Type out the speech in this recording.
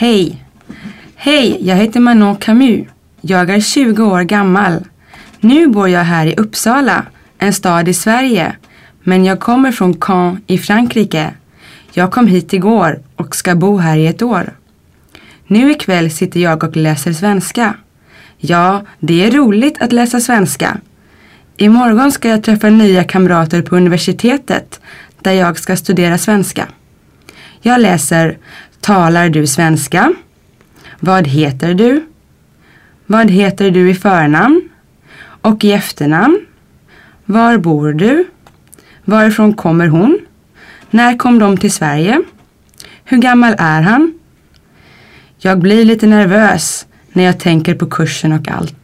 Hej! Hej, jag heter Manon Camus. Jag är 20 år gammal. Nu bor jag här i Uppsala, en stad i Sverige. Men jag kommer från Caen i Frankrike. Jag kom hit igår och ska bo här i ett år. Nu ikväll sitter jag och läser svenska. Ja, det är roligt att läsa svenska. Imorgon ska jag träffa nya kamrater på universitetet där jag ska studera svenska. Jag läser: talar du svenska? Vad heter du? Vad heter du i förnamn? Och i efternamn? Var bor du? Varifrån kommer hon? När kom de till Sverige? Hur gammal är han? Jag blir lite nervös när jag tänker på kursen och allt.